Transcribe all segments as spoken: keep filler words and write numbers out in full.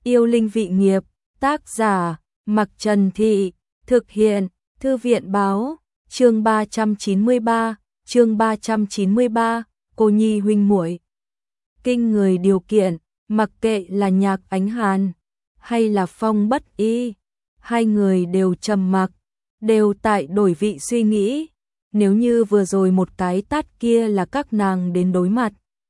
Yêu linh vị nghiệp, tác giả, Mặc Trần Thị, thực hiện, Thư viện báo, chương ba trăm chín mươi ba, chương ba trăm chín mươi ba, cô nhi huynh muội. Kinh người điều kiện, mặc kệ là Nhạc Ánh Hàn, hay là Phong Bất Y, hai người đều trầm mặc, đều tại đổi vị suy nghĩ. Nếu như vừa rồi một cái tát kia là các nàng đến đối mặt,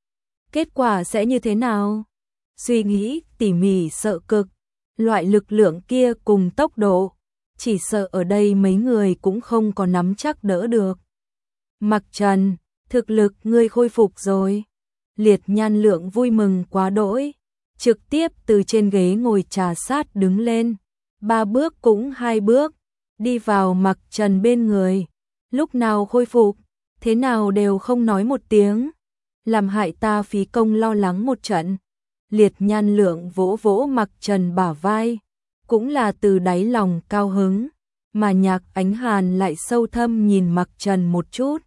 kết quả sẽ như thế nào? Suy nghĩ tỉ mỉ sợ cực, loại lực lượng kia cùng tốc độ, chỉ sợ ở đây mấy người cũng không có nắm chắc đỡ được. Mặc Trần, thực lực ngươi khôi phục rồi. Liệt Nhan Lượng vui mừng quá đỗi, trực tiếp từ trên ghế ngồi trà sát đứng lên, ba bước cũng hai bước, đi vào Mặc Trần bên người. Lúc nào khôi phục, thế nào đều không nói một tiếng, làm hại ta phí công lo lắng một trận. Liệt Nhan Lượng vỗ vỗ Mặc Trần bả vai, cũng là từ đáy lòng cao hứng, mà Nhạc Ánh Hàn lại sâu thâm nhìn Mặc Trần một chút.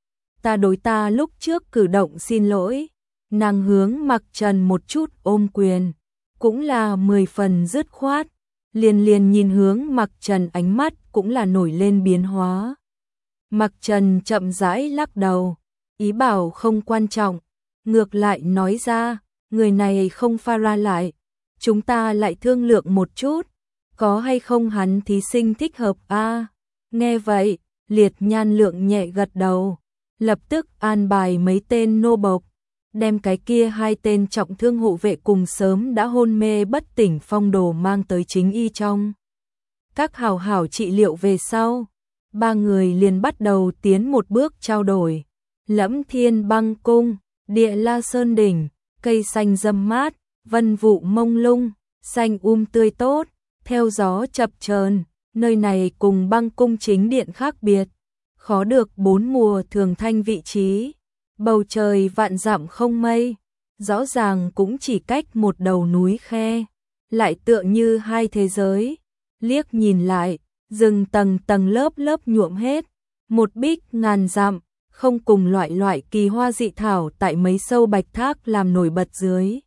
Ta đối ta lúc trước cử động xin lỗi. Nàng hướng Mặc Trần một chút ôm quyền, cũng là mười phần dứt khoát, liền liền nhìn hướng Mặc Trần, ánh mắt cũng là nổi lên biến hóa. Mặc Trần chậm rãi lắc đầu, ý bảo không quan trọng, ngược lại nói ra, người này không pha ra lại, chúng ta lại thương lượng một chút, có hay không hắn thí sinh thích hợp a? À, nghe vậy, Liệt Nhan Lượng nhẹ gật đầu, lập tức an bài mấy tên nô bộc, đem cái kia hai tên trọng thương hộ vệ cùng sớm đã hôn mê bất tỉnh Phong Đồ mang tới chính y trong các hảo hảo trị liệu về sau. Ba người liền bắt đầu tiến một bước trao đổi. Lẫm Thiên Băng Cung, Địa La Sơn Đỉnh, cây xanh râm mát, vân vụ mông lung, xanh um tươi tốt, theo gió chập chờn. Nơi này cùng Băng Cung chính điện khác biệt, khó được bốn mùa thường thanh vị trí. Bầu trời vạn dặm không mây, rõ ràng cũng chỉ cách một đầu núi khe, lại tựa như hai thế giới. Liếc nhìn lại, rừng tầng tầng lớp lớp nhuộm hết, một bích ngàn dặm, không cùng loại loại kỳ hoa dị thảo tại mấy sâu bạch thác làm nổi bật dưới,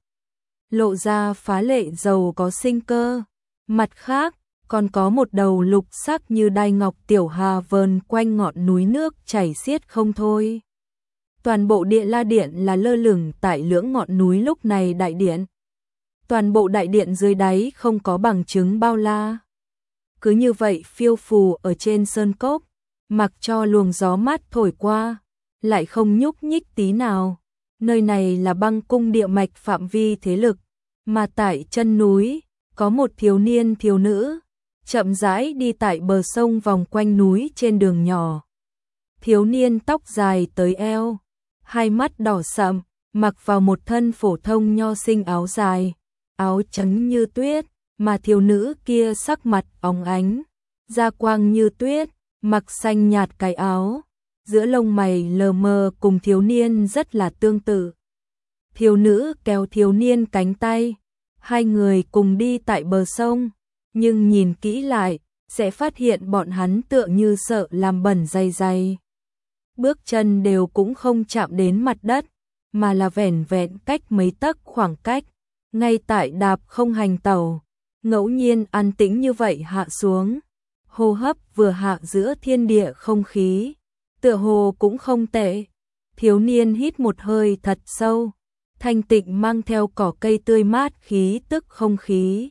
lộ ra phá lệ giàu có sinh cơ. Mặt khác, còn có một đầu lục sắc như đai ngọc tiểu hà vờn quanh ngọn núi, nước chảy xiết không thôi. Toàn bộ Địa La Điện là lơ lửng tại lưỡng ngọn núi lúc này đại điện. Toàn bộ đại điện dưới đáy không có bằng chứng bao la, cứ như vậy phiêu phù ở trên sơn cốc, mặc cho luồng gió mát thổi qua, lại không nhúc nhích tí nào. Nơi này là Băng Cung địa mạch phạm vi thế lực, mà tại chân núi có một thiếu niên thiếu nữ chậm rãi đi tại bờ sông vòng quanh núi trên đường nhỏ. Thiếu niên tóc dài tới eo, hai mắt đỏ sậm, mặc vào một thân phổ thông nho sinh áo dài, áo trắng như tuyết, mà thiếu nữ kia sắc mặt óng ánh, da quang như tuyết, mặc xanh nhạt cái áo, giữa lông mày lờ mờ cùng thiếu niên rất là tương tự. Thiếu nữ kéo thiếu niên cánh tay, hai người cùng đi tại bờ sông, nhưng nhìn kỹ lại, sẽ phát hiện bọn hắn tựa như sợ làm bẩn giày giày. Bước chân đều cũng không chạm đến mặt đất, mà là vẻn vẹn cách mấy tấc khoảng cách, ngay tại đạp không hành tẩu, ngẫu nhiên an tĩnh như vậy hạ xuống. Hô hấp vừa hạ giữa thiên địa không khí, tựa hồ cũng không tệ. Thiếu niên hít một hơi thật sâu, thanh tịnh mang theo cỏ cây tươi mát, khí tức không khí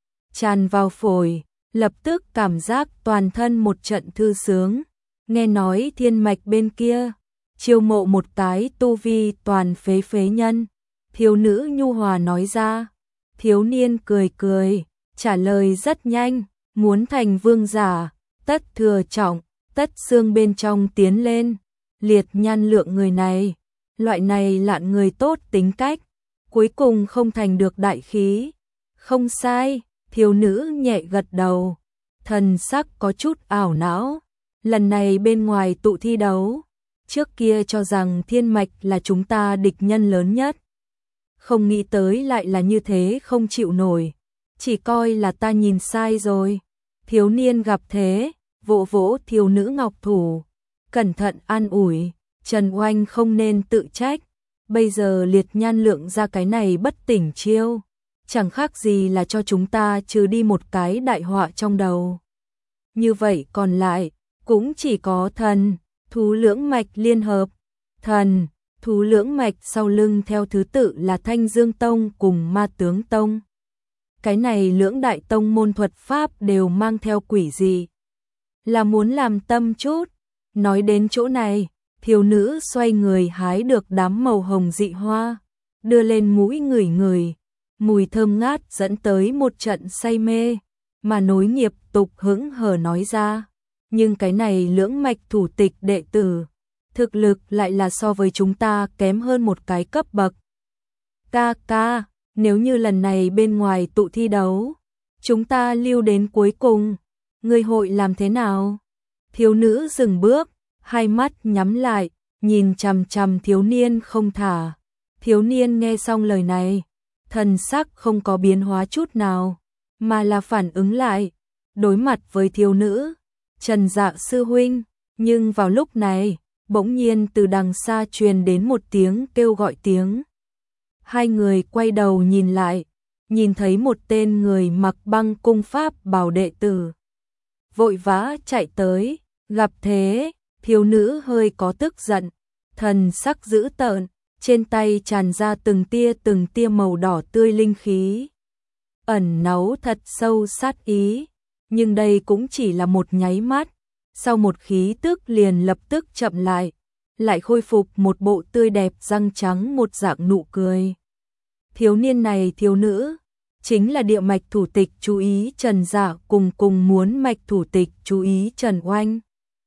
tràn vào phổi, lập tức cảm giác toàn thân một trận thư sướng. Nghe nói thiên mạch bên kia chiêu mộ một cái tu vi toàn phế phế nhân, thiếu nữ nhu hòa nói ra. Thiếu niên cười cười, trả lời rất nhanh, muốn thành vương giả, tất thừa trọng, tất xương bên trong tiến lên. Liệt Nhan Lượng người này, loại này lạn người tốt tính cách, cuối cùng không thành được đại khí. Không sai, thiếu nữ nhẹ gật đầu, thần sắc có chút ảo não. Lần này bên ngoài tụ thi đấu, trước kia cho rằng thiên mạch là chúng ta địch nhân lớn nhất, không nghĩ tới lại là như thế không chịu nổi, chỉ coi là ta nhìn sai rồi. Thiếu niên gặp thế, vỗ vỗ thiếu nữ ngọc thủ, cẩn thận an ủi, Trần Oanh không nên tự trách, bây giờ Liệt Nhan Lượng ra cái này bất tỉnh chiêu, chẳng khác gì là cho chúng ta trừ đi một cái đại họa trong đầu. Như vậy còn lại, cũng chỉ có thần, thú lưỡng mạch liên hợp. Thần, thú lưỡng mạch sau lưng theo thứ tự là Thanh Dương Tông cùng Ma Tướng Tông. Cái này lưỡng đại tông môn thuật pháp đều mang theo quỷ gì. Là muốn làm tâm chút. Nói đến chỗ này, thiếu nữ xoay người hái được đám màu hồng dị hoa, đưa lên mũi ngửi ngửi, mùi thơm ngát dẫn tới một trận say mê, mà nối nghiệp tục hững hờ nói ra. Nhưng cái này lưỡng mạch thủ tịch đệ tử, thực lực lại là so với chúng ta kém hơn một cái cấp bậc. Ca ca, nếu như lần này bên ngoài tụ thi đấu, chúng ta lưu đến cuối cùng, ngươi hội làm thế nào? Thiếu nữ dừng bước, hai mắt nhắm lại, nhìn chằm chằm thiếu niên không thả. Thiếu niên nghe xong lời này, thần sắc không có biến hóa chút nào, mà là phản ứng lại, đối mặt với thiếu nữ, Trần Dạ sư huynh. Nhưng vào lúc này, bỗng nhiên từ đằng xa truyền đến một tiếng kêu gọi tiếng. Hai người quay đầu nhìn lại, nhìn thấy một tên người mặc băng cung pháp bào đệ tử. Vội vã chạy tới, gặp thế, thiếu nữ hơi có tức giận, thần sắc dữ tợn, trên tay tràn ra từng tia từng tia màu đỏ tươi linh khí. Ẩn náu thật sâu sát ý, nhưng đây cũng chỉ là một nháy mắt, sau một khí tức liền lập tức chậm lại, lại khôi phục một bộ tươi đẹp răng trắng một dạng nụ cười. Thiếu niên này thiếu nữ, chính là địa mạch thủ tịch chú ý Trần Dạ cùng cùng muốn mạch thủ tịch chú ý Trần Oanh.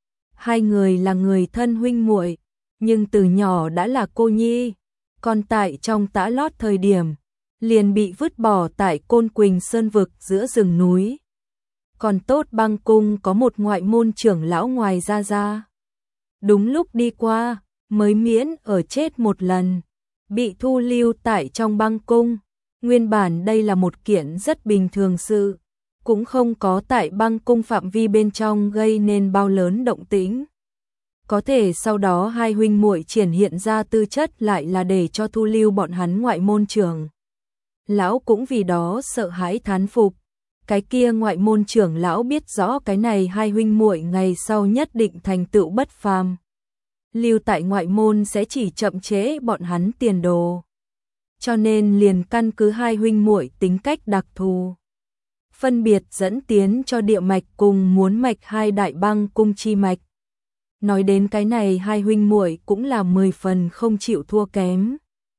Hai người là người thân huynh muội, nhưng từ nhỏ đã là cô nhi, còn tại trong tã lót thời điểm, liền bị vứt bỏ tại Côn Quỳnh Sơn vực giữa rừng núi. Còn tốt băng cung có một ngoại môn trưởng lão ngoài ra ra. Đúng lúc đi qua, mới miễn ở chết một lần, bị thu lưu tại trong băng cung. Nguyên bản đây là một kiện rất bình thường sự, cũng không có tại băng cung phạm vi bên trong gây nên bao lớn động tĩnh. Có thể sau đó hai huynh muội triển hiện ra tư chất lại là để cho thu lưu bọn hắn ngoại môn trưởng. Lão cũng vì đó sợ hãi thán phục. Cái kia ngoại môn trưởng lão biết rõ cái này hai huynh muội ngày sau nhất định thành tựu bất phàm. Lưu tại ngoại môn sẽ chỉ chậm trễ bọn hắn tiền đồ. Cho nên liền căn cứ hai huynh muội tính cách đặc thù, phân biệt dẫn tiến cho địa mạch cùng muốn mạch hai đại băng cung chi mạch. Nói đến cái này hai huynh muội cũng là mười phần không chịu thua kém.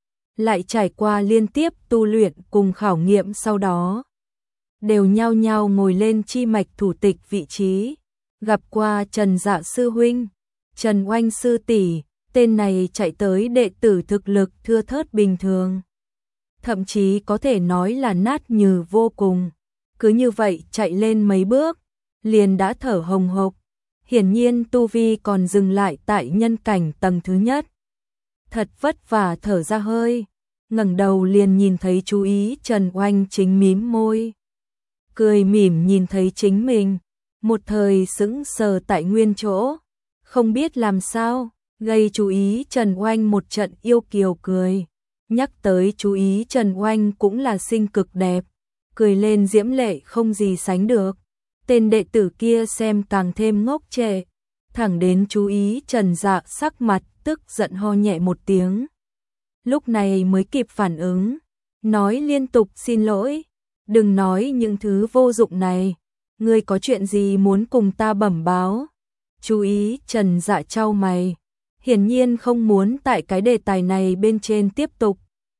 Lại trải qua liên tiếp tu luyện cùng khảo nghiệm sau đó, đều nhao nhao ngồi lên chi mạch thủ tịch vị trí. Gặp qua Trần Dạ sư huynh, Trần Oanh sư tỷ, tên này chạy tới đệ tử thực lực thưa thớt bình thường, thậm chí có thể nói là nát nhừ vô cùng. Cứ như vậy chạy lên mấy bước, liền đã thở hồng hộc. Hiển nhiên tu vi còn dừng lại tại nhân cảnh tầng thứ nhất. Thật vất vả thở ra hơi, ngẩng đầu liền nhìn thấy chú ý Trần Oanh chính mím môi, cười mỉm nhìn thấy chính mình, một thời sững sờ tại nguyên chỗ, không biết làm sao, gây chú ý Trần Oanh một trận yêu kiều cười. Nhắc tới chú ý Trần Oanh cũng là xinh cực đẹp, cười lên diễm lệ không gì sánh được. Tên đệ tử kia xem càng thêm ngốc trệ, thẳng đến chú ý Trần Dạ sắc mặt tức giận ho nhẹ một tiếng. Lúc này mới kịp phản ứng, nói liên tục xin lỗi, đừng nói những thứ vô dụng này, ngươi có chuyện gì muốn cùng ta bẩm báo? Chú ý Trần Dạ chau mày, hiển nhiên không muốn tại cái đề tài này bên trên tiếp tục.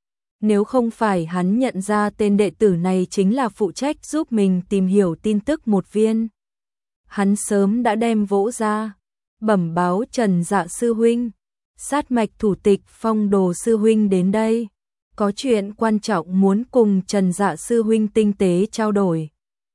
Nếu không phải hắn nhận ra tên đệ tử này chính là phụ trách giúp mình tìm hiểu tin tức một viên, hắn sớm đã đem vỗ ra, bẩm báo Trần Dạ sư huynh, sát mạch thủ tịch Phong Đồ sư huynh đến đây, có chuyện quan trọng muốn cùng Trần Dạ sư huynh tinh tế trao đổi.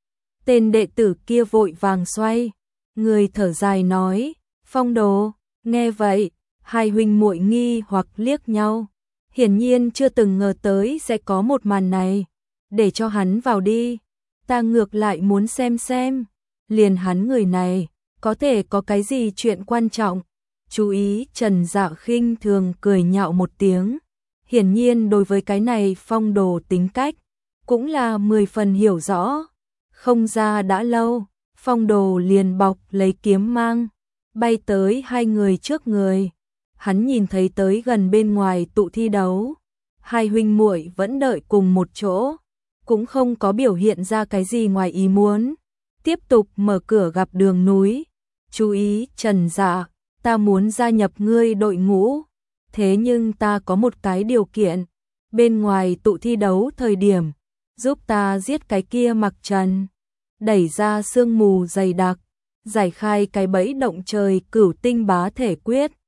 Tên đệ tử kia vội vàng xoay, người thở dài nói, Phong Đồ. Nghe vậy, hai huynh muội nghi hoặc liếc nhau. Hiển nhiên chưa từng ngờ tới sẽ có một màn này, để cho hắn vào đi, ta ngược lại muốn xem xem, liền hắn người này, có thể có cái gì chuyện quan trọng. Chú ý Trần Dạ khinh thường cười nhạo một tiếng, hiển nhiên đối với cái này Phong Đồ tính cách, cũng là mười phần hiểu rõ. Không ra đã lâu, Phong Đồ liền bọc lấy kiếm mang, bay tới hai người trước người. Hắn nhìn thấy tới gần bên ngoài tụ thi đấu, hai huynh muội vẫn đợi cùng một chỗ, cũng không có biểu hiện ra cái gì ngoài ý muốn. Tiếp tục mở cửa gặp Đường Núi. Chú ý, Trần Dạ, ta muốn gia nhập ngươi đội ngũ. Thế nhưng ta có một cái điều kiện. Bên ngoài tụ thi đấu thời điểm, giúp ta giết cái kia Mặc Trần. Đẩy ra sương mù dày đặc, giải khai cái bẫy động trời cửu tinh bá thể quyết.